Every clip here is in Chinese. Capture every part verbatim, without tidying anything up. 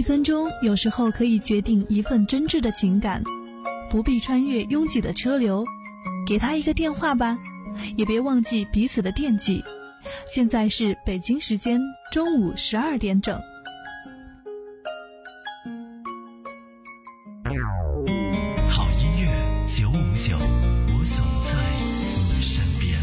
一分钟有时候可以决定一份真挚的情感，不必穿越拥挤的车流，给他一个电话吧，也别忘记彼此的惦记。现在是北京时间中午十二点整。 好音乐九五九，我总在你身边。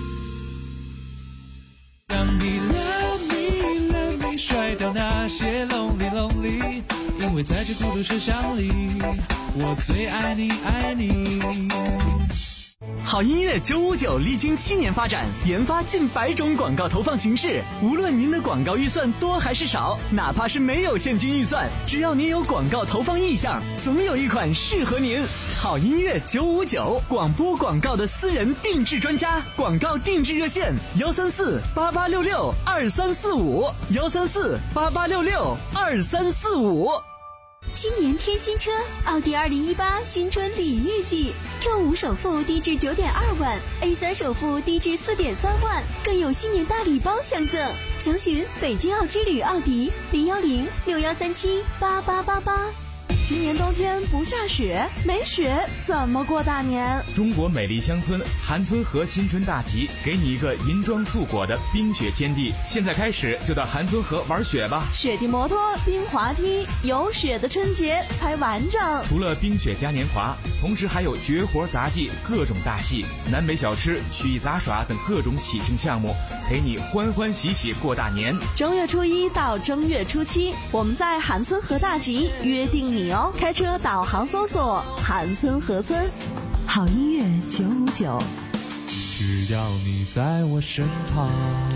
让你 love me love me 甩掉那些 lonely lonely， 因为在这孤独车厢里，我最爱你爱你。 好音乐九五九历经七年发展，研发近百种广告投放形式。无论您的广告预算多还是少，哪怕是没有现金预算，只要您有广告投放意向，总有一款适合您。好音乐九五九，广播广告的私人定制专家，广告定制热线幺三四八八六六二三四五幺三四八八六六二三四五。 新年添新车，奥迪二零一八新春礼遇季 ，Q 五首付低至九点二万 ，A 三首付低至四点三万，更有新年大礼包相赠。详询北京奥之旅奥迪零幺零六幺三七八八八八。 今年冬天不下雪，没雪怎么过大年？ 中国美丽乡村韩村河新春大集，给你一个银装素裹的冰雪天地。现在开始就到韩村河玩雪吧！ 雪地摩托、冰滑梯，有雪的春节才完整。 除了冰雪嘉年华，同时还有绝活杂技、各种大戏、南北小吃、曲艺杂耍等各种喜庆项目，陪你欢欢喜喜过大年。 正月初一到正月初七，我们在韩村河大集约定你哦。开车导航搜索韩村河村。 好音乐九五九， 只要你在我身旁。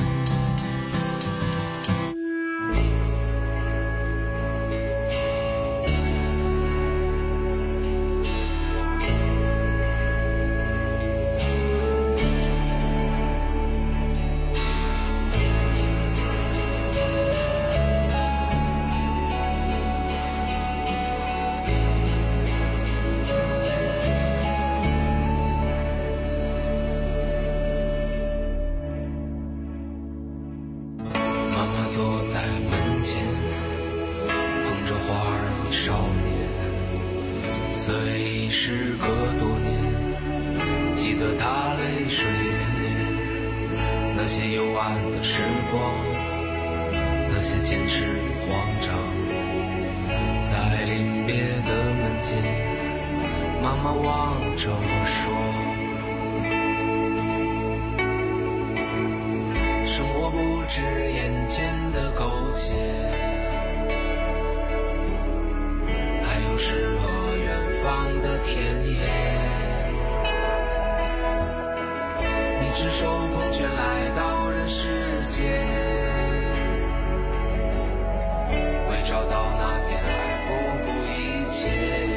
坐在门前，捧着花儿与少年，虽已时隔多年，记得他泪水涟涟，那些幽暗的时光，那些坚持与慌张，在临别的门前，妈妈望着我说，生活不止眼前的苟且，还有诗和远方的田野。你赤手空拳来到人世间，为找到那片海不顾一切。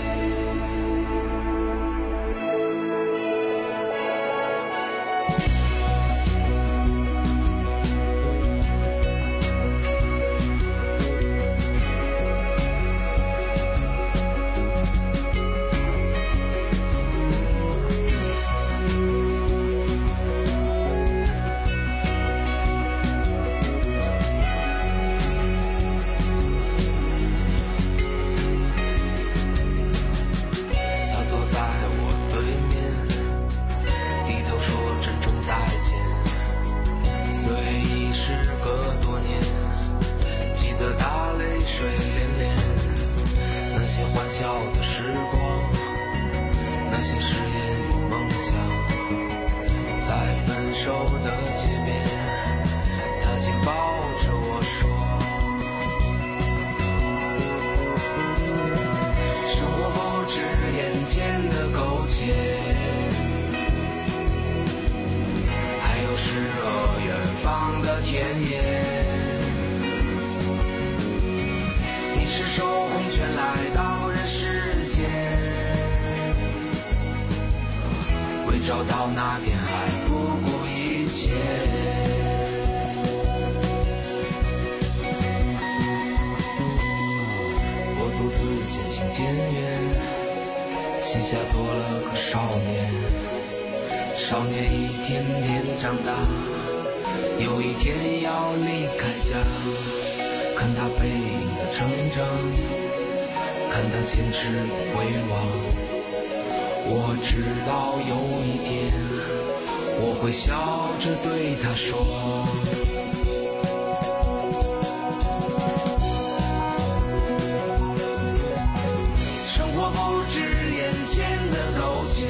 找到那片海不顾一切。我独自渐行渐远，心下多了个少年。少年一天天长大，有一天要离开家，看他背影的成长，看他坚持回望。我知道有一天我会笑着对他说，生活不止眼前的苟且，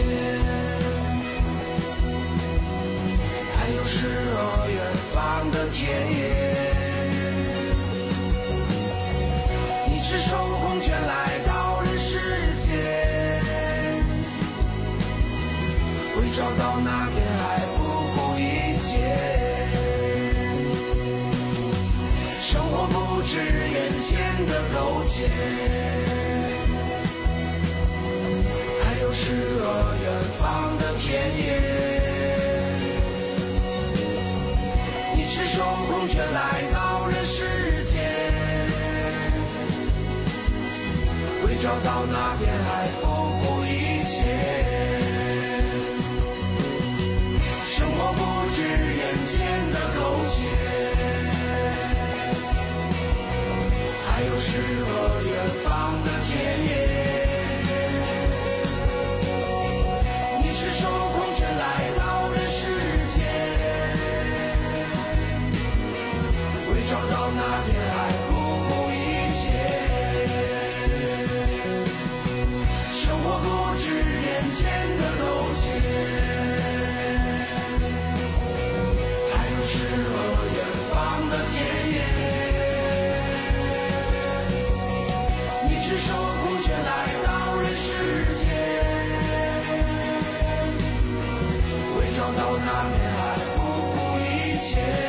还有诗和远方的田野。你赤手空拳来到人世间，为找到那片海不顾一切。生活不止眼前的苟且，还有诗和远方的田野。你赤手空拳来到人世间，为找到那片海不顾一切。生活不止眼前的苟且，还有诗和远方的田野。你赤手空拳来到人世间，为找到那片海不顾一切。生活不止眼前的苟且，还有诗和远方的田野。你赤手空拳来到人世间，为找到那片海不顾一切。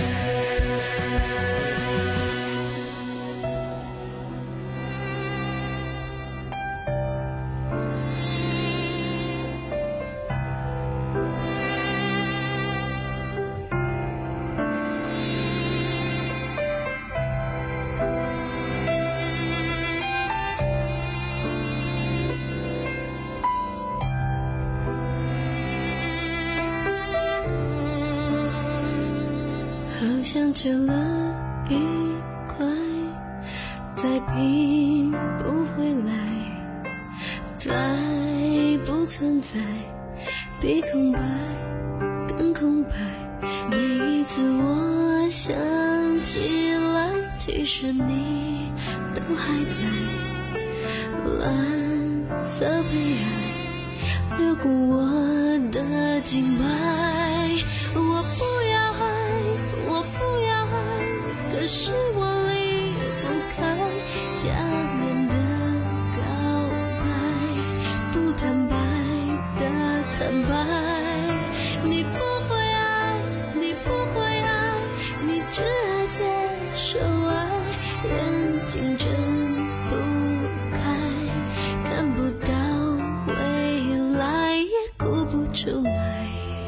好像缺了一块，再拼不回来，再不存在，比空白更空白。每一次我想起来，其实你都还在。蓝色悲哀流过我的静脉，我不要爱，我不要爱，可是我离不开假面的告白，不坦白的坦白。你不会爱，你不会爱，你只爱接受爱，眼睛睁不开，看不到未来，也哭不出来。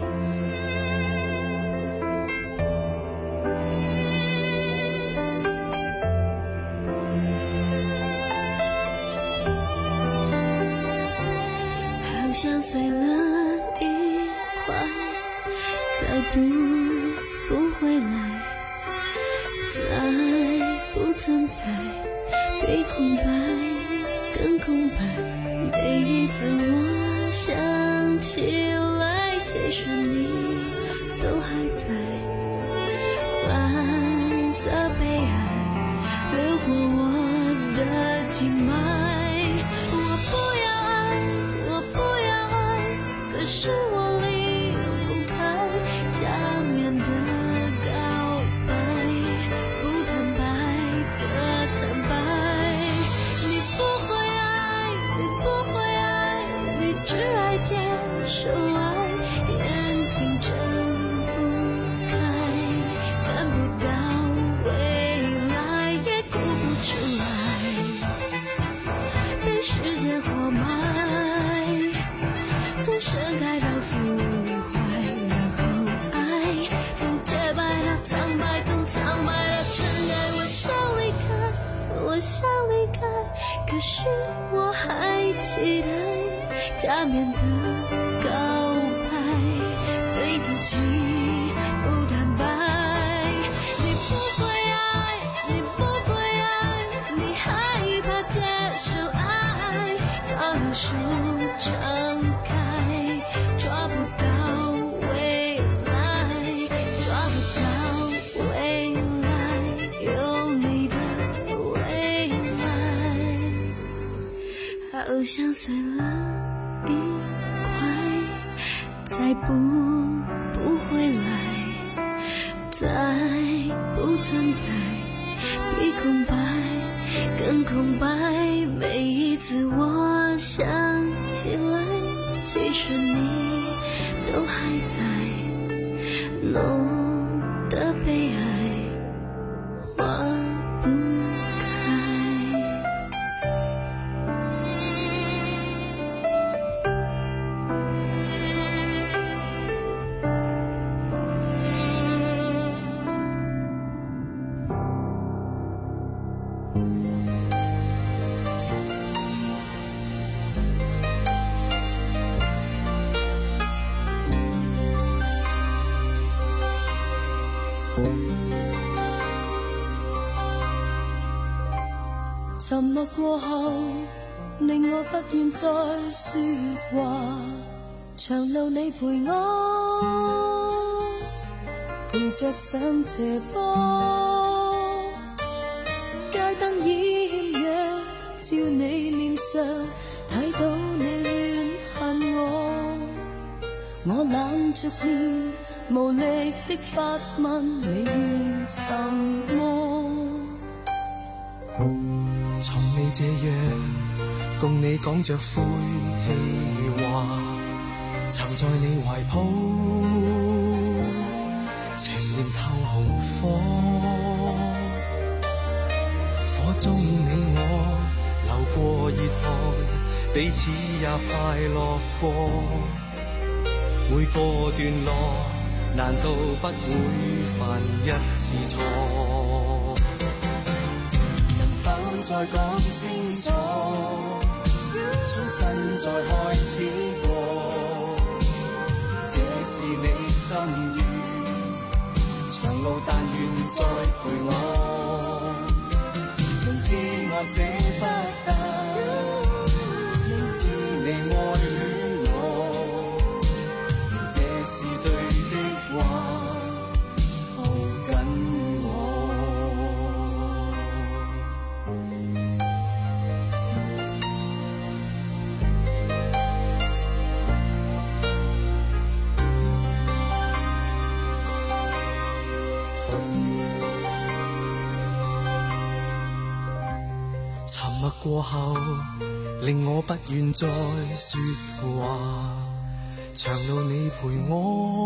像碎了一块，再补不回来，再不存在，比空白更空白。每一次我想起来，其实你都还在。蓝色悲哀流过我的静脉，我不要可是我离不开假面的告白，不坦白的坦白。你不会爱，你不会爱，你只爱接受爱，眼睛睁不开，看不到未来，也哭不出来，被时间活埋，从盛开到腐坏，然后爱，从洁白到苍白，从苍白到尘埃。我想离开，我想离开，可是我还期待假面的告白，对自己不坦白。你不会爱，你不会爱，你手张开，抓不到未来，抓不到未来，有你的未来，好像碎了一块，再补不回来，再不存在，比空白更空白。每一次我想起来，其实你都还在，浓的悲哀化不开。沉默過後，令我不願再說話。長路你陪我，陪着上斜坡，街燈掩約，照你臉上，睇到你怨恨我。我冷着面，無力的發問你怨什麼？ 從未這樣共你講着晦氣話，曾在你懷抱情念透紅火，火中你我流過熱汗，彼此也快樂過，每個段落難道不會犯一次錯？再講清楚，重新再開始過，這是你心願，長路但願再陪我，明知我捨不得，明知你愛戀我，願這是對的話，抱緊我。沉默過後，令我不願再說話。長路你陪我，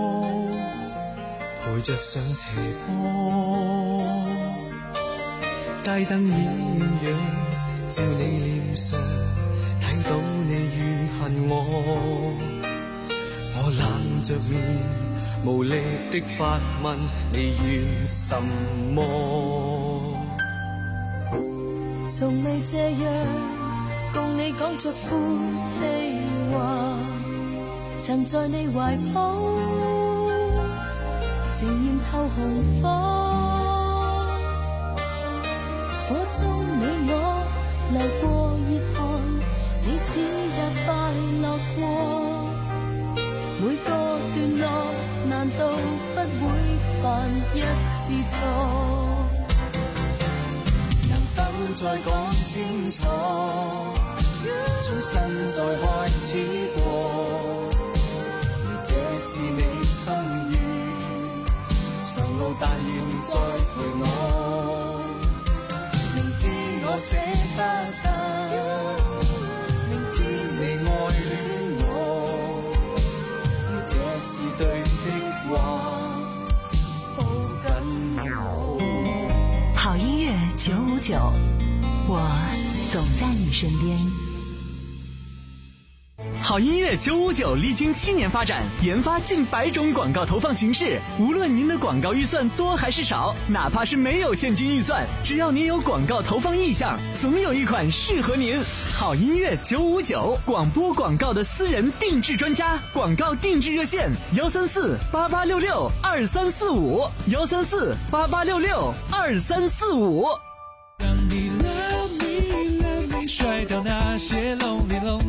陪着上斜坡，街燈掩約，照你臉上，睇到你怨恨我。我冷着面，無力的發問你怨什麼？ 從未這樣共你講着呼氣話，曾在你懷抱情願透紅火，火中你我流過熱汗，彼此也快樂過，每個段落難道不會犯一次錯？再講清楚，重新再開始過，如這是你心願，長路但願再陪我，明知我捨不得，明知你愛戀我，如這是對的話，抱緊我。 好音樂九五九，我總在你身邊。 好音樂九五九歷經七年發展，研發近百種廣告投放形式。無論您的廣告預算多還是少，哪怕是沒有現金預算，只要您有廣告投放意向，總有一款適合您。好音樂九五九，廣播廣告的私人定制專家，廣告定制熱線：幺三四八八六六二三四五，幺三四八八六六二三四五。 让你 love me love me 甩掉那些 lonely lonely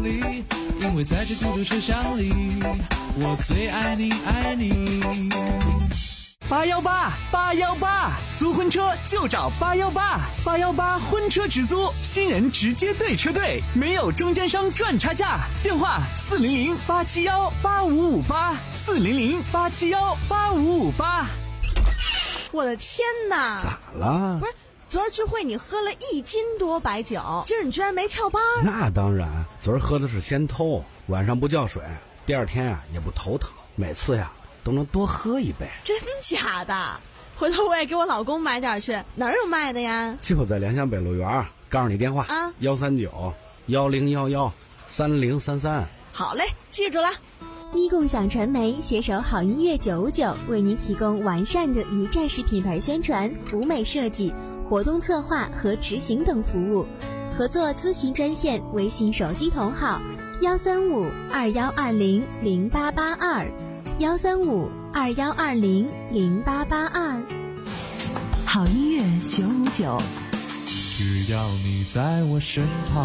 为在这孤独车厢里，我最爱你爱你。 八幺八八幺八，租婚车就找八幺八，八幺八婚车直租，新人直接对车队，没有中间商赚差价。电话四零零八七幺八五五八，四零零八七幺八五五八。 我的天哪！ 咋了？ 不是，昨儿聚会你喝了一斤多白酒，今儿你居然没翘班？ 那当然，昨儿喝的是先偷，晚上不叫水，第二天啊也不头疼，每次呀都能多喝一杯。 真假的？回头我也给我老公买点去，哪儿有卖的呀？ 就在联想北路园，告诉你电话啊，幺三九幺零幺幺三零三三。 好嘞，记住了。 一共享传媒携手好音乐九五九，为您提供完善的一站式品牌宣传、舞美设计、活动策划和执行等服务。合作咨询专线：微信手机同号幺三五二幺二零零八八二，幺三五二幺二零零八八二。 好音乐九五九， 只要你在我身旁。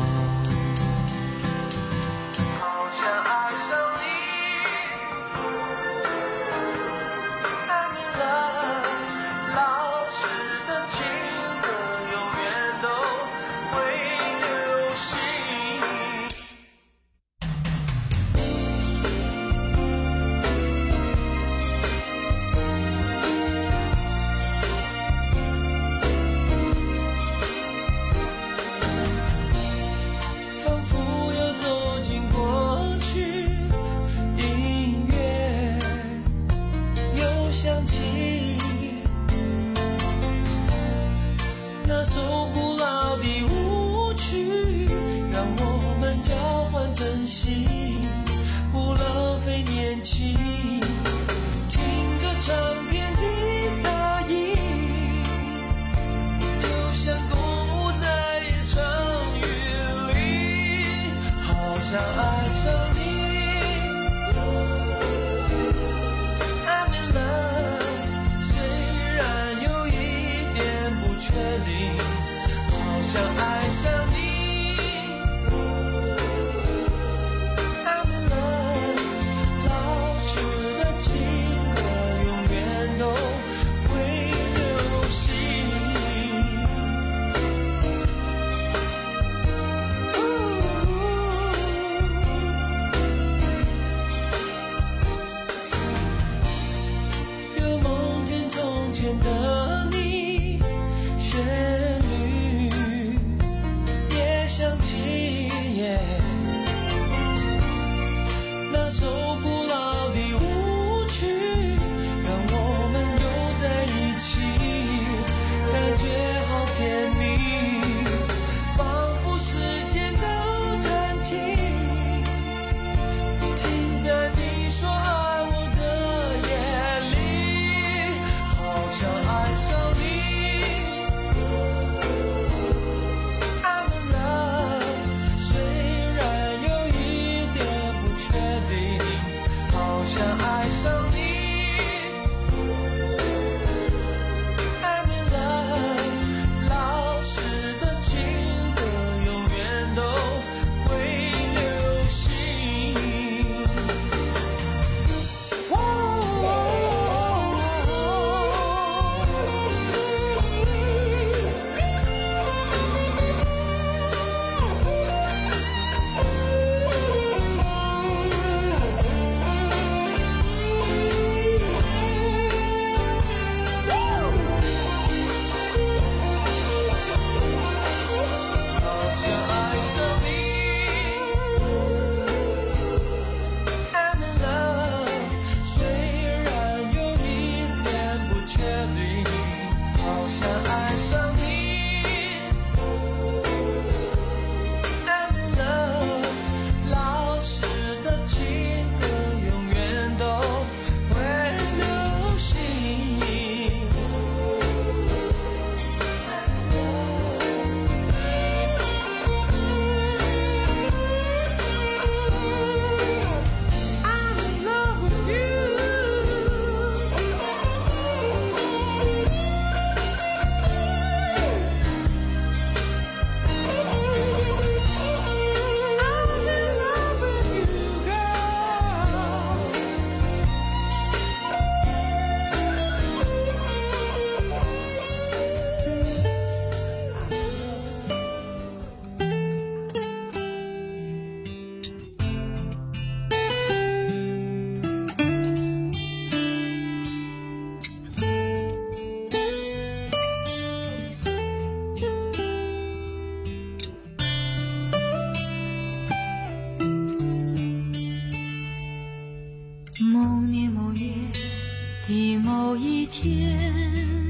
一天，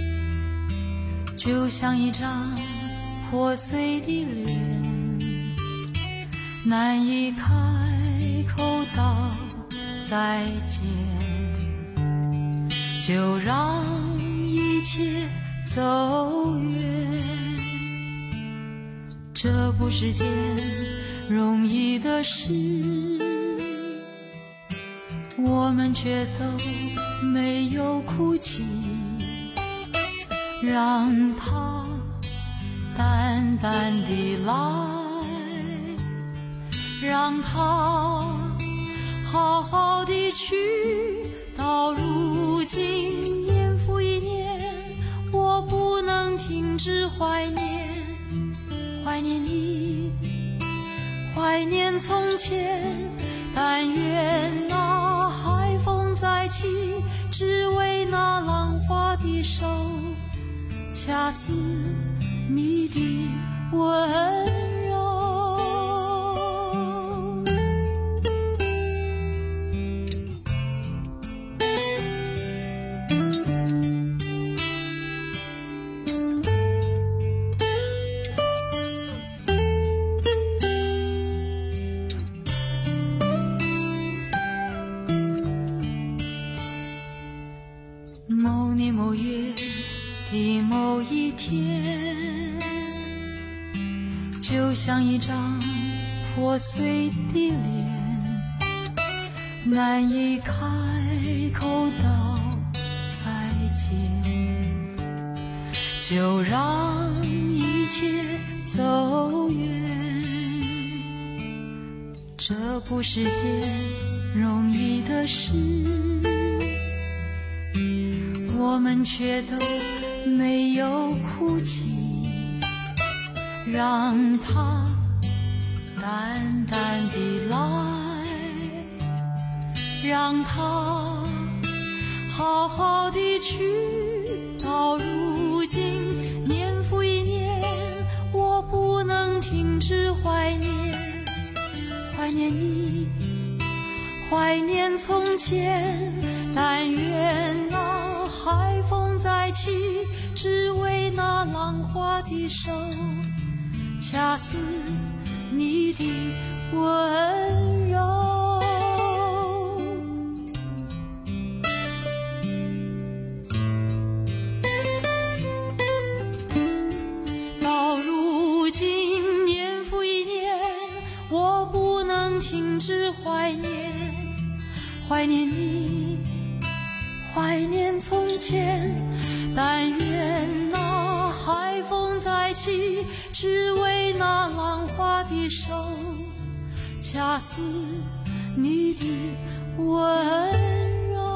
就像一张破碎的脸，难以开口道再见，就让一切走远。这不是件容易的事，我们却都没有哭泣，让它淡淡地来，让它好好地去。到如今年复一年，我不能停止怀念，怀念你，怀念从前。但愿那海风再起，只为那浪花的手，恰似你的温柔。某年某月的某一天，就像一张破碎的脸，难以开口道再见，就让一切走远。这不是件容易的事，我们却都没有哭泣，让它淡淡地来，让它好好地去。到如今年复一年，我不能停止怀念，怀念你，怀念从前。但愿那海风再起，只为那浪花的手，恰似你的温柔。到如今年复一年，我不能停止怀念，怀念你，怀念从前。但愿那海风再起，只为那浪花的手，恰似你的温柔。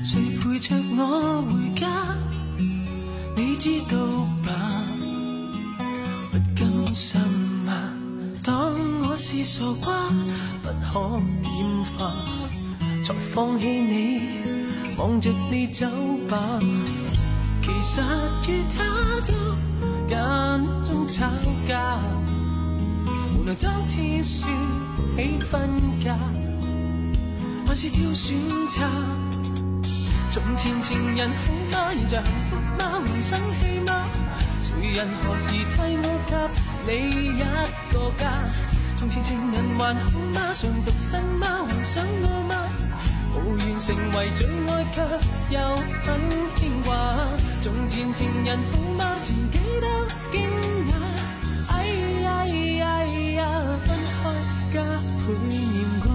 谁陪着我回家？你知道吧？不甘心啊，当我是傻瓜，不可演化，才放弃你，望着你走吧。其實與他都間中吵架，無奈當天說起分家，還是挑選他。從前情人好嗎？現在幸福嗎？還生氣嗎？誰人何時替我給你一個家？從前情人還好嗎？尚獨身嗎？還想我嗎？無緣成為最愛，卻又很牽掛。從前情人好嗎？自己都驚訝。哎呀哎呀，分開加倍念掛。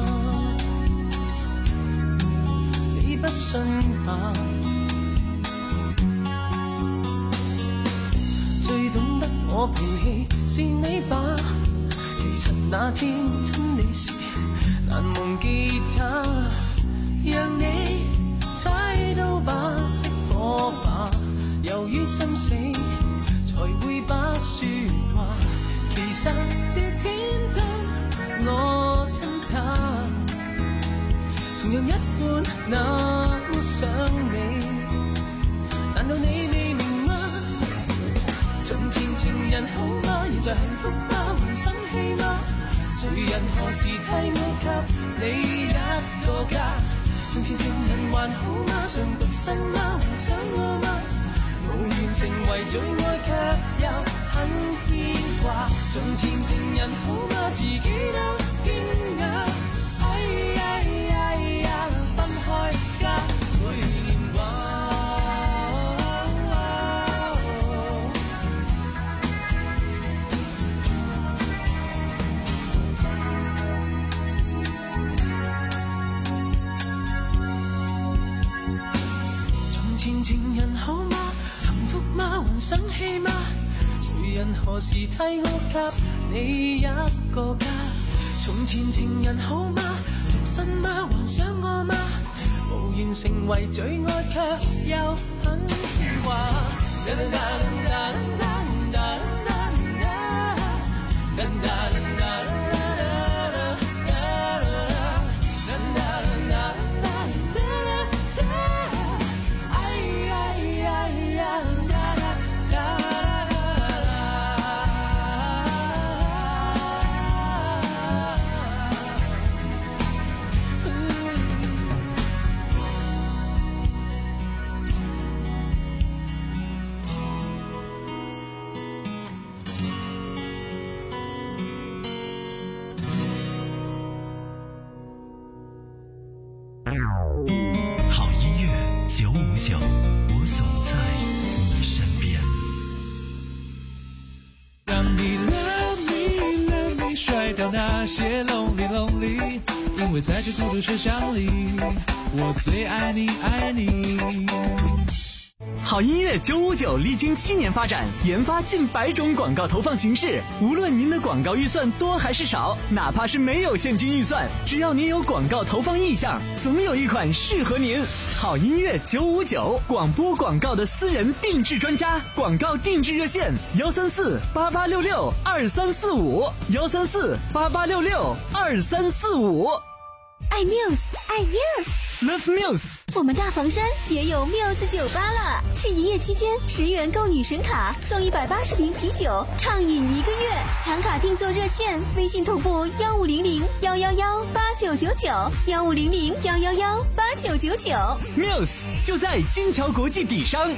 你不信吧？最懂得我脾氣是你吧？其實那天親你時難忘記他。讓你猜到吧，識我吧，由於生死才會把說話。其實這天都我親他，同樣一般那麼想你，難道你未明嗎？從前情人好嗎？現在幸福嗎？還生氣嗎？誰人何時替我給你一個家？從前情人還好嗎？尚獨身嗎？還想我嗎？無緣成為最愛，卻又很牽掛。從前情人好嗎？自己都驚訝。哎呀哎呀，分開加倍念掛。情人好嗎？幸福嗎？還生氣嗎？誰人何時替我給你一個家？從前情人好嗎？獨身嗎？還想我嗎？無緣成為最愛，卻又很牽掛。 好音乐九五九，我总在你身边。 让你 love me love me 甩掉那些 lonely lonely， 因为在这孤独车厢里，我最爱你爱你。 好音乐九五九历经七年发展，研发近百种广告投放形式。无论您的广告预算多还是少，哪怕是没有现金预算，只要您有广告投放意向，总有一款适合您。好音乐九五九，广播广告的私人定制专家，广告定制热线：幺三四八八六六二三四五，幺三四八八六六二三四五。 爱 Muse， 爱 Muse。Love Muse， 我们大房山也有 Muse 酒吧了。是营业期间，十元购女神卡，送一百八十瓶啤酒，畅饮一个月。抢卡订座热线：微信同步幺五零零幺幺幺八九九九，幺五零零幺幺幺八九九九。 Muse 就在金桥国际底商。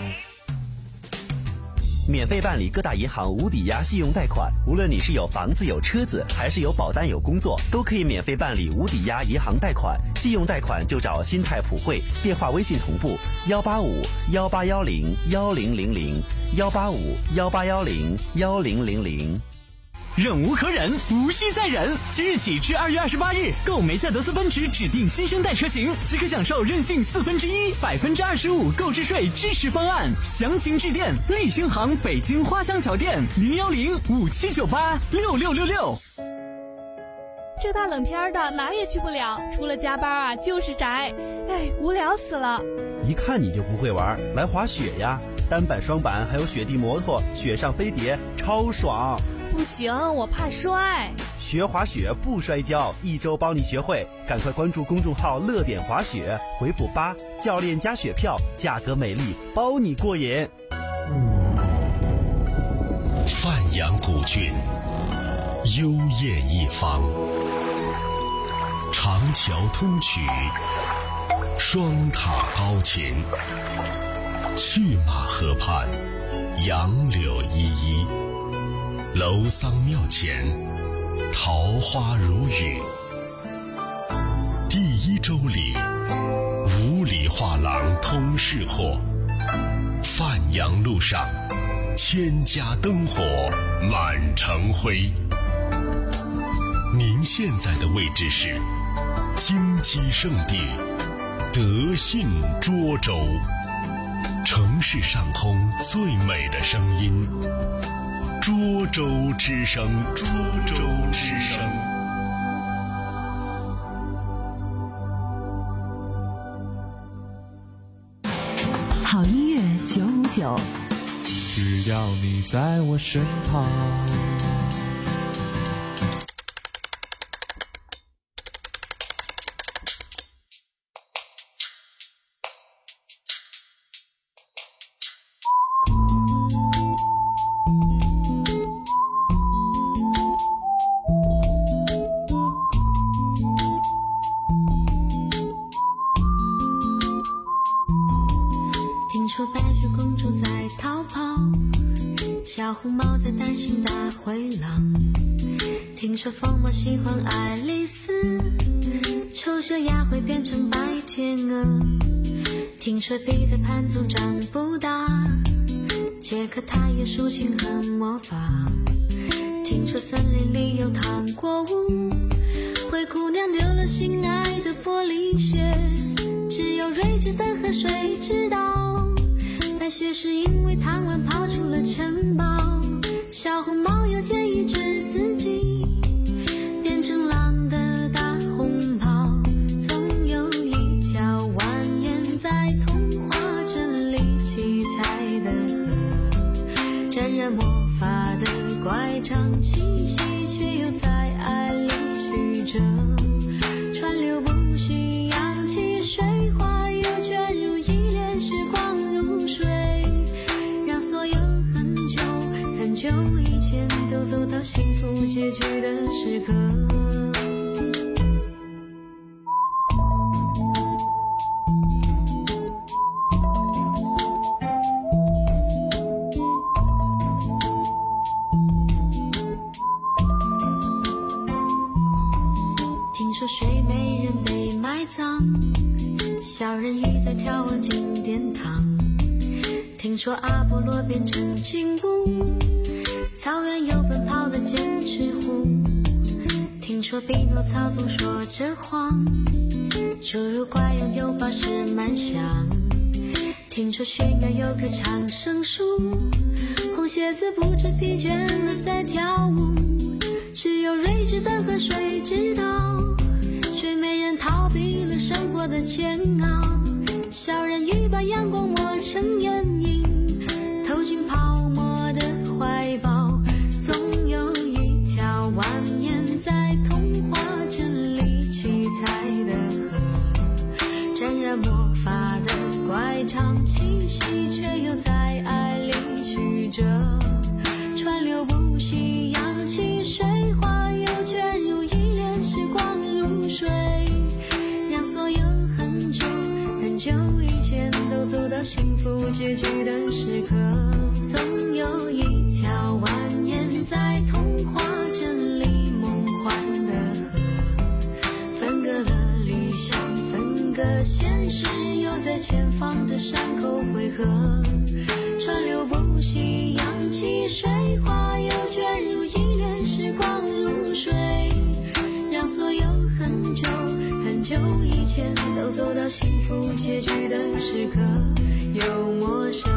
免费办理各大银行无抵押信用贷款，无论你是有房子有车子，还是有保单有工作，都可以免费办理无抵押银行贷款。信用贷款就找新泰普惠，电话微信同步幺八五幺八幺零幺零零零幺八五幺八幺零幺零零零。 忍无可忍，无需再忍。即日起至二月二十八日，购梅赛德斯奔驰指定新生代车型，即可享受任性四分之一、百分之二十五购置税支持方案。详情致电立星行北京花乡桥店零幺零五七九八六六六六。 这大冷天的哪也去不了，除了加班啊就是宅，哎，无聊死了。 一看你就不会玩，来滑雪呀，单板双板还有雪地摩托，雪上飞碟超爽。 不行，我怕摔。 学滑雪不摔跤，一周帮你学会，赶快关注公众号乐点滑雪，回复八教练加雪票，价格美丽，包你过瘾。 范阳古郡，幽艳一方，长桥通衢，双塔高擎，去马河畔，杨柳依依，楼桑庙前，桃花如雨。第一周里，五里画廊通市货，范阳路上，千家灯火满城辉。您现在的位置是金鸡圣地德信涿州，城市上空最美的声音，涿州之声，涿州之声。 好音乐九五九， 只要你在我身旁。 说白雪公主在逃跑，小红帽在担心大灰狼。听说疯帽喜欢爱丽丝，丑小鸭会变成白天鹅。听说彼得潘总长不大，杰克他也抒情和魔法。听说森林里有糖果屋，灰姑娘丢了心爱的玻璃鞋，只有睿智的河水知道。白雪是因为贪玩跑出了城堡，小红帽又建议治自己变成狼的大红袍。总有一条蜿蜒在童话镇里七彩的河，沾染魔法的乖张气息，却又在爱里曲折，川流不息，扬起水花，又卷入一帘时光如水，让所有很久很久以前都走到幸福结局的时刻。听说睡美人被埋葬，小人鱼在眺望进殿堂。听说阿波罗变成金乌，草原有奔跑的剑齿虎。听说匹诺曹总说着谎，侏儒怪拥有宝石满箱。听说悬崖有棵长生树，红鞋子不知疲倦地在跳舞，只有睿智的河水知道，睡美人逃避了生活的煎熬，小人鱼把阳光抹成眼影，投进泡沫的怀抱。总有一条蜿蜒在童话镇里七彩的河，沾染魔法的乖张气息，却又在爱里曲折，川流不息，扬起水花，又卷入一帘时光如水，让所有很久很久以前都走到幸福结局的时刻。总有一条蜿蜒在童话镇里梦幻的河，分隔了理想，分隔现实，又在前方的山口汇合，川流不息，扬起水花，又卷入一帘时光如水，让所有很久很久以前都走到幸福结局的时刻。有陌生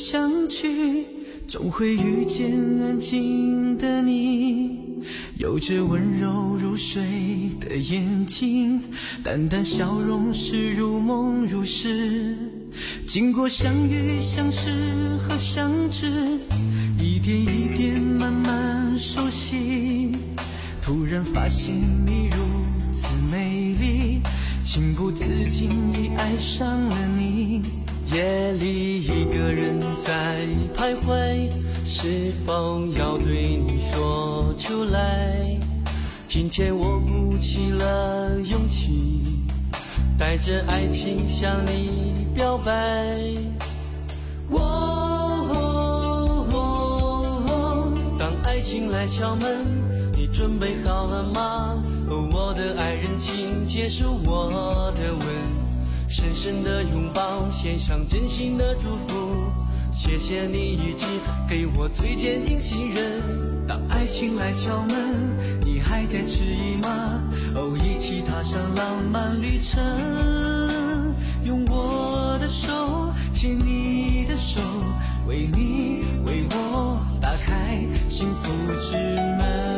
相聚，总会遇见安静的你，有着温柔如水的眼睛，淡淡笑容是如梦如诗，经过相遇相识和相知，一点一点慢慢熟悉，突然发现你如此美丽，情不自禁已爱上了你。夜里一个人在徘徊，是否要对你说出来？今天我鼓起了勇气，带着爱情向你表白。哦哦哦，当爱情来敲门，你准备好了吗？哦，我的爱人，请接受我的吻，深深的拥抱，献上真心的祝福。谢谢你一直给我最坚定信任。当爱情来敲门，你还在迟疑吗？哦，一起踏上浪漫旅程，用我的手牵你的手，为你为我打开幸福之门。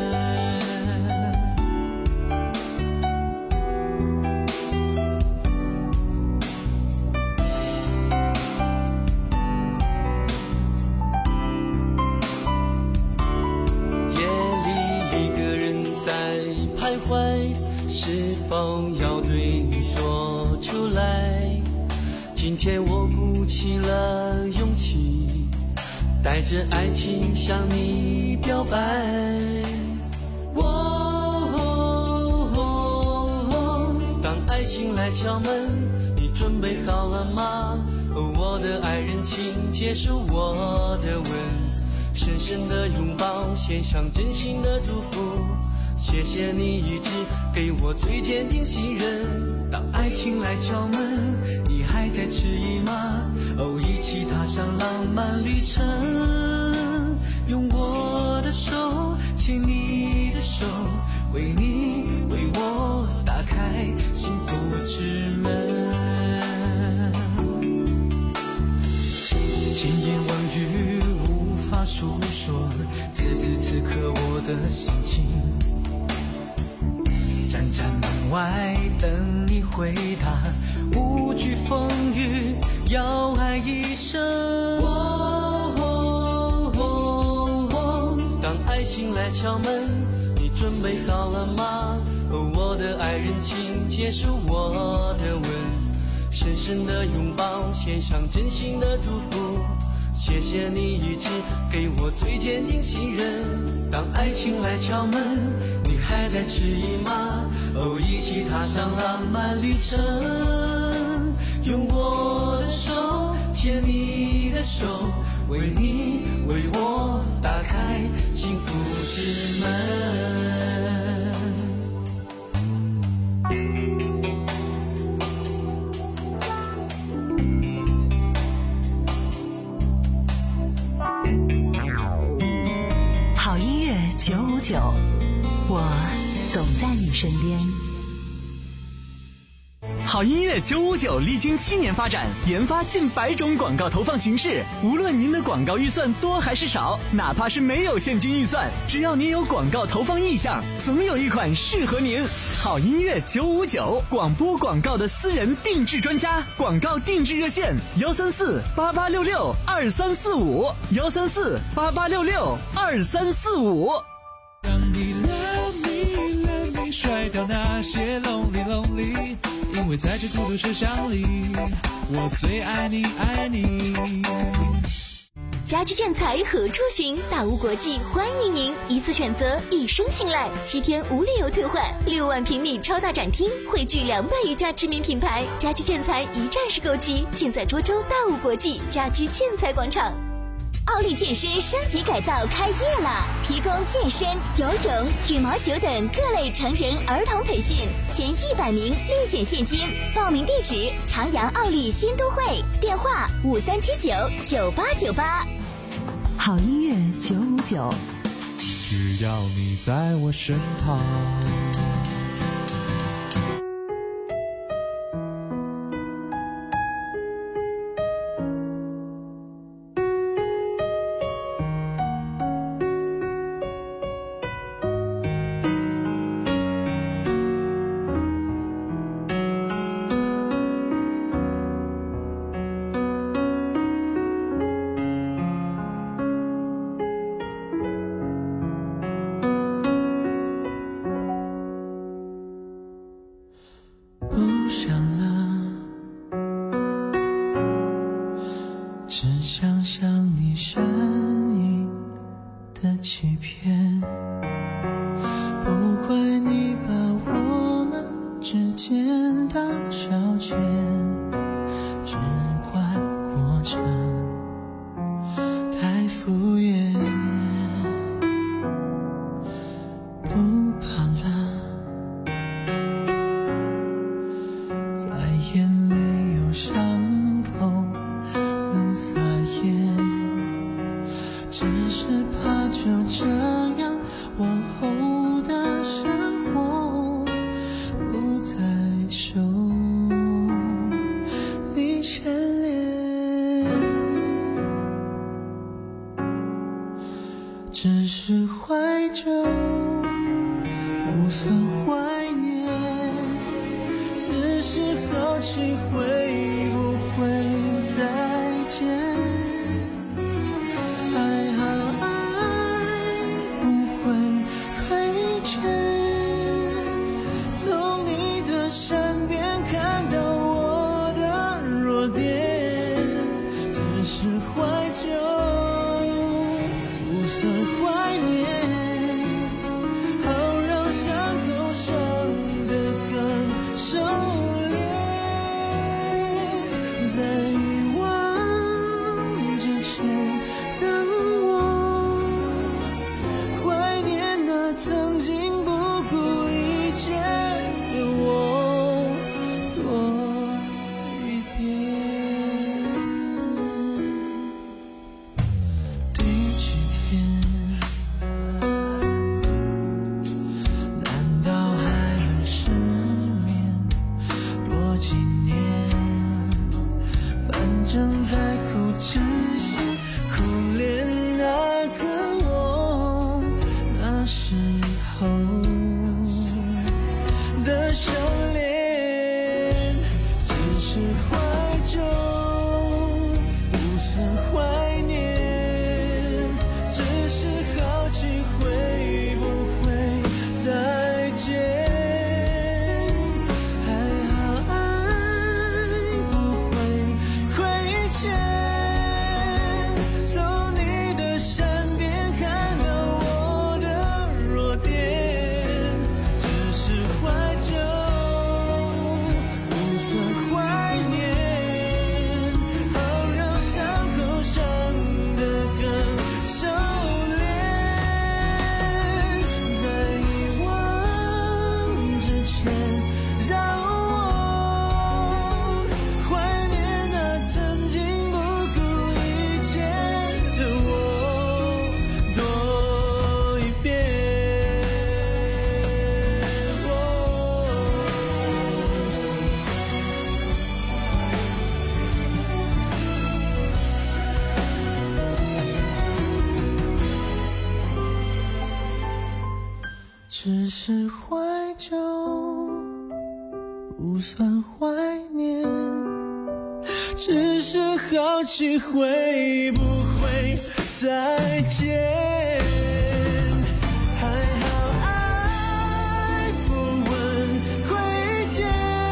是否要对你说出来？今天我鼓起了勇气，带着爱情向你表白。哦哦哦，当爱情来敲门，你准备好了吗？哦，我的爱人，请接受我的吻，深深的拥抱，献上真心的祝福。谢谢你一直给我最坚定信任。当爱情来敲门，你还在迟疑吗？哦，一起踏上浪漫旅程，用我的手牵你的手，为你为我打开幸福之门。千言万语无法诉说，此时此刻我的心情，站在门外等你回答，无惧风雨，要爱一生。哦哦哦哦，当爱情来敲门，你准备好了吗？哦，我的爱人，请接受我的吻，深深的拥抱，献上真心的祝福。谢谢你一直给我最坚定信任。当爱情来敲门，你还在迟疑吗？哦，一起踏上浪漫旅程，用我的手牵你的手，为你为我打开幸福之门。 九五九，我总在你身边。 好音乐九五九历经七年发展，研发近百种广告投放形式。无论您的广告预算多还是少，哪怕是没有现金预算，只要您有广告投放意向，总有一款适合您。好音乐九五九，广播广告的私人定制专家，广告定制热线：幺三四八八六六二三四五，幺三四八八六六二三四五。 让你 love me love me 甩掉那些 lonely lonely， 因为在这孤独车厢里，我最爱你爱你。 家居建材何处寻？大屋国际欢迎您，一次选择，一生信赖，七天无理由退换，六万平米超大展厅，汇聚两百余家知名品牌，家居建材一站式购齐，尽在涿州大屋国际家居建材广场。奥利健身升级改造开业了，提供健身、游泳、羽毛球等各类成人儿童培训，前一百名立减现金。报名地址：长阳奥利新都会，电话五三七九九八九八。 好音乐九五九， 只要你在我身旁。 的欺骗，不怪你把我们之间当消遣，只怪过程太敷衍。不怕了，再也没有伤口能撒盐，只是怕就这样往后的生活不再受你牵连，只是怀旧不算怀念，只是好奇会不会再见。还好爱不会亏欠，从你的身边看到我的弱点，只是怀旧不算怀念，收敛，在遗忘之前，让我怀念那曾经不顾一切的我多一遍。第几天？难道还能失眠？多几年，反正在哭之前，苦恋那个我，那时候的修炼，只是怀旧不算怀念，只是好奇会不会再见。只是怀旧不算怀念，只是好奇会不会再见。还好爱不问亏欠，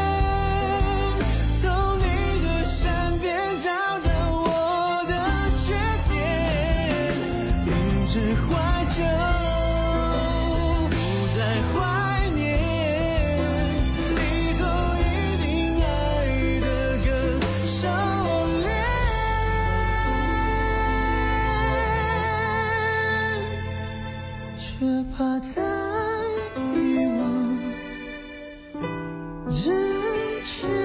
从你的身边找到我的缺点，停止怀旧怀念，以后一定爱得更收敛，却怕在遗忘之前。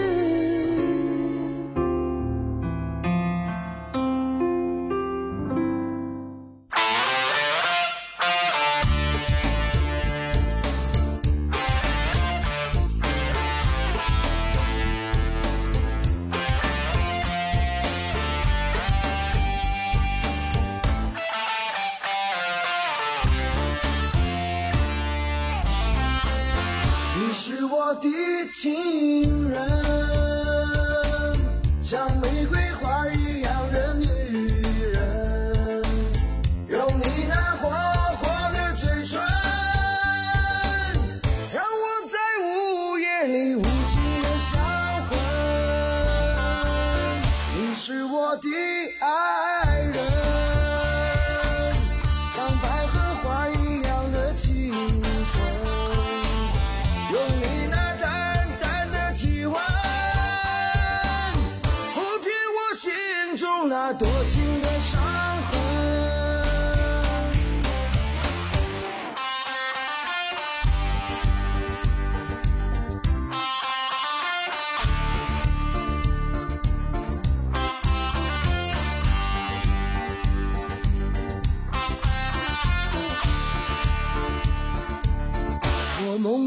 的情人，像玫瑰花一样的女人，用你那花花的嘴唇，让我在午夜里无尽的销魂。你是我的爱人，像白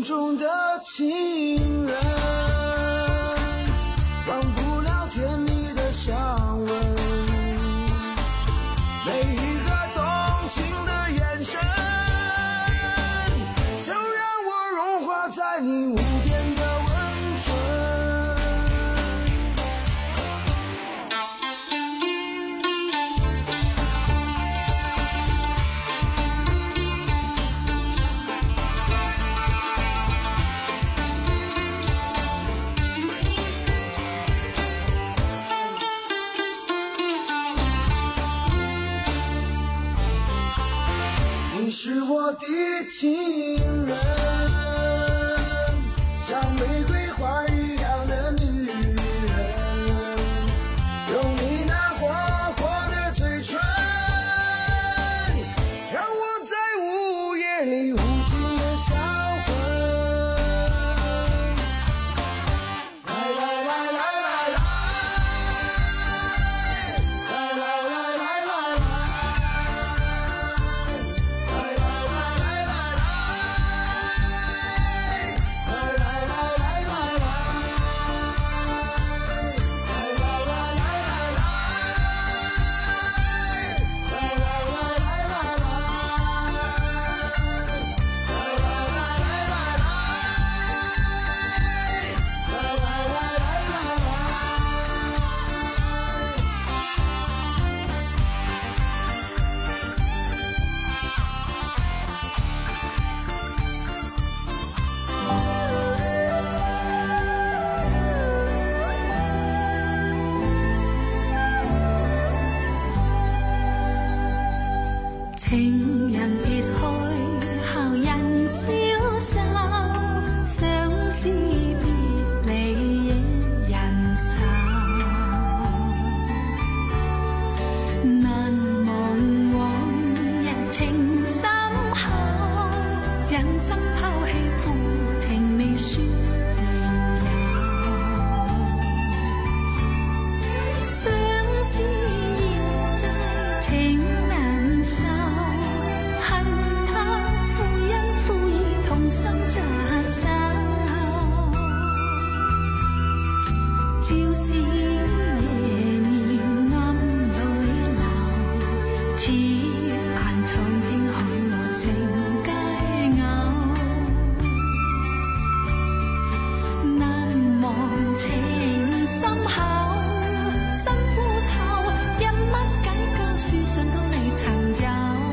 中的情人，忘不了甜蜜的香吻，每一个动情的眼神，都让我融化在你无边的温存。你是我的情人，像玫瑰花一样的女人，用你那花花的嘴唇，让我在午夜里无尽的销魂。来来来来来来，来来来来来来。 情人別去，後人消瘦，相思別離亦人愁。難忘往日情深厚，人生拋棄負情未說緣由。相思現在情難受，恨他負因負義同心扎手，朝思夜念暗淚流，似盼蒼天看我成佳偶。難忘情深厚，辛苦透，因乜解救書信都未曾有。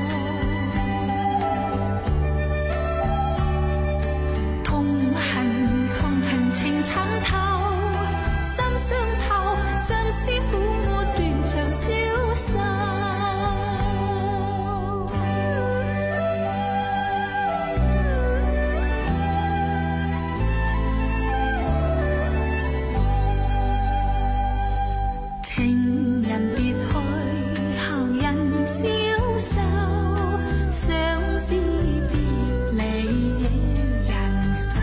痛恨痛恨情慘透，心傷透，相思苦我斷腸消瘦。情人別去，後人消瘦，相思別離亦人愁。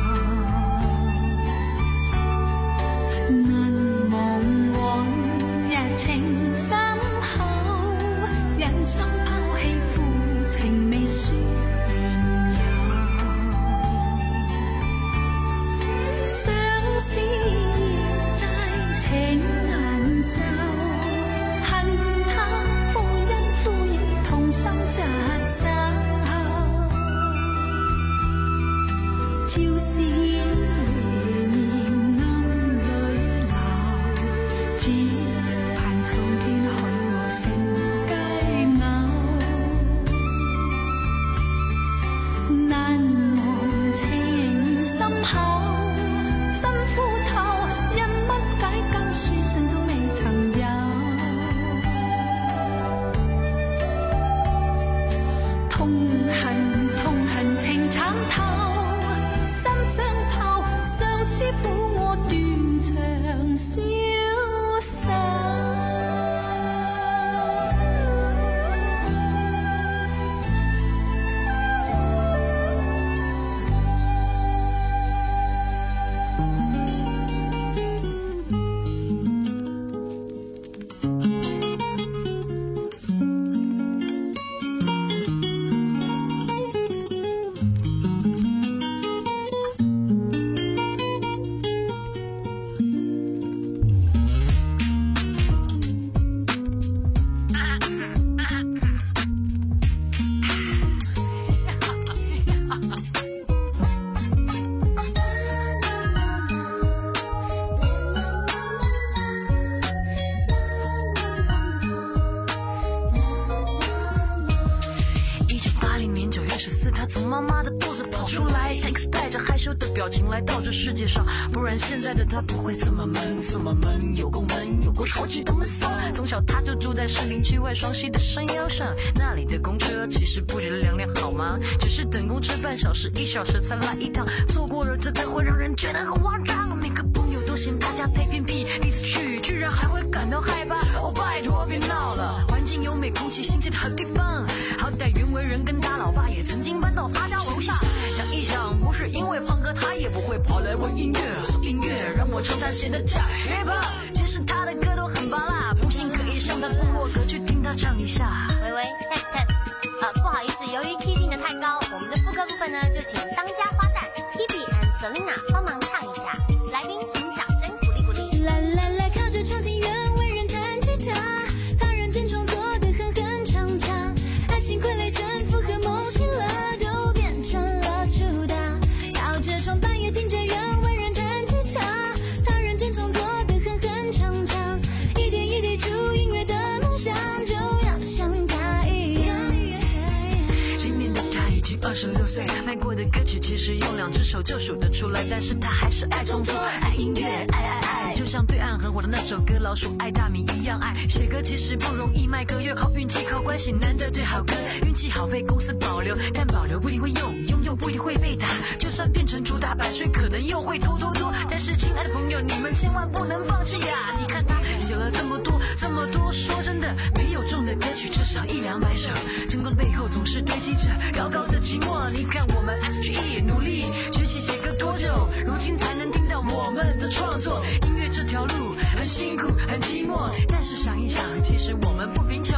難忘往日情深厚，人生拋棄負情未說緣由。相思現在情難受，恨他負因負義同心扎手，朝思夜念暗淚流，只盼蒼天看我成佳偶。難忘情深厚，辛苦透，因乜解救書信都未曾有。痛恨痛恨情慘透，心傷透，相思苦我斷腸消瘦。 十四，他从妈妈的肚子跑出来，他一直带着害羞的表情来到这世界上，不然现在的他不会这么闷，这么闷，有够闷，有够超级的闷骚。从小他就住在士林区外双溪的山腰上，那里的公车其实不止两辆好吗？只是等公车半小时一小时才来一趟，错过了这才会让人觉得很慌张。每个朋友都嫌他家太偏僻，第一次去居然还会感到害怕。哦拜托别闹了，环境优美，空气新鲜的好地方，好歹袁惟仁跟他老爸也曾经搬到他家楼下。想一想，不是因为胖哥他也不会跑来问音乐，说音乐让我唱他写的假 hiphop， 其实他的歌都很拔辣，不信可以上他部落格去听他唱一下。 喂喂 test test， 呃不好意思，由于 key 定的太高，我们的副歌部分呢就请当家花旦 Hebe and Selina 帮忙唱一下，来宾请掌声鼓励鼓励。 啦啦啦，靠着窗庭院为人弹吉他，他认真创作的哼哼唱唱，爱情傀儡征服和梦醒了都变成了主打，靠着窗半夜听着原为人弹吉他，他认真创作的哼哼唱唱，一点一滴出音乐的梦想就要像他一样。 今年的他已经二十六岁，卖过的歌曲其实用两只手就数得出来，但是他还是爱创作，爱音乐，爱爱爱，就像对岸很火的那首歌《老鼠爱大米》一样爱。写歌其实不容易，卖歌越靠运气，靠关系难得最好歌，运气好被公司保留，但保留不一定会用，拥有不一定会被打，就算变成主打版税，可能又会偷偷做。但是亲爱的朋友，你们千万不能放弃呀！你看他写了这么多这么多，说真的，没有中的歌曲至少一两百首，成功的背后总是堆积着高高的寂寞。你看我们 S G E 努力学习写歌多久，如今才能听到我们的创作。音乐这条路很辛苦很寂寞，但是想一想，其实我们不贫穷。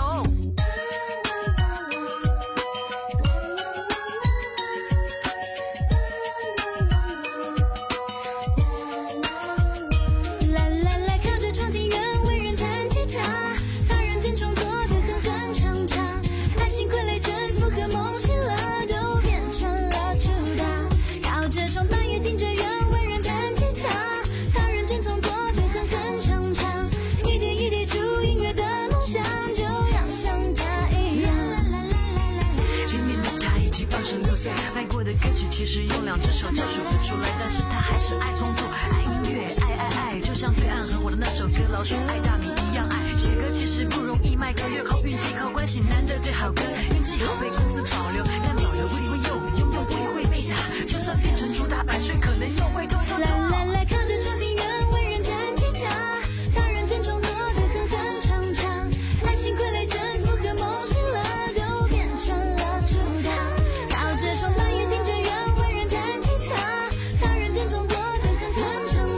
卖过的歌曲其实用两只手就数得出来，但是他还是爱创作，爱音乐，爱爱爱，就像对岸很火的那首歌《老鼠爱大米》一样爱。写歌其实不容易，卖歌越靠运气，靠关系难得最好歌，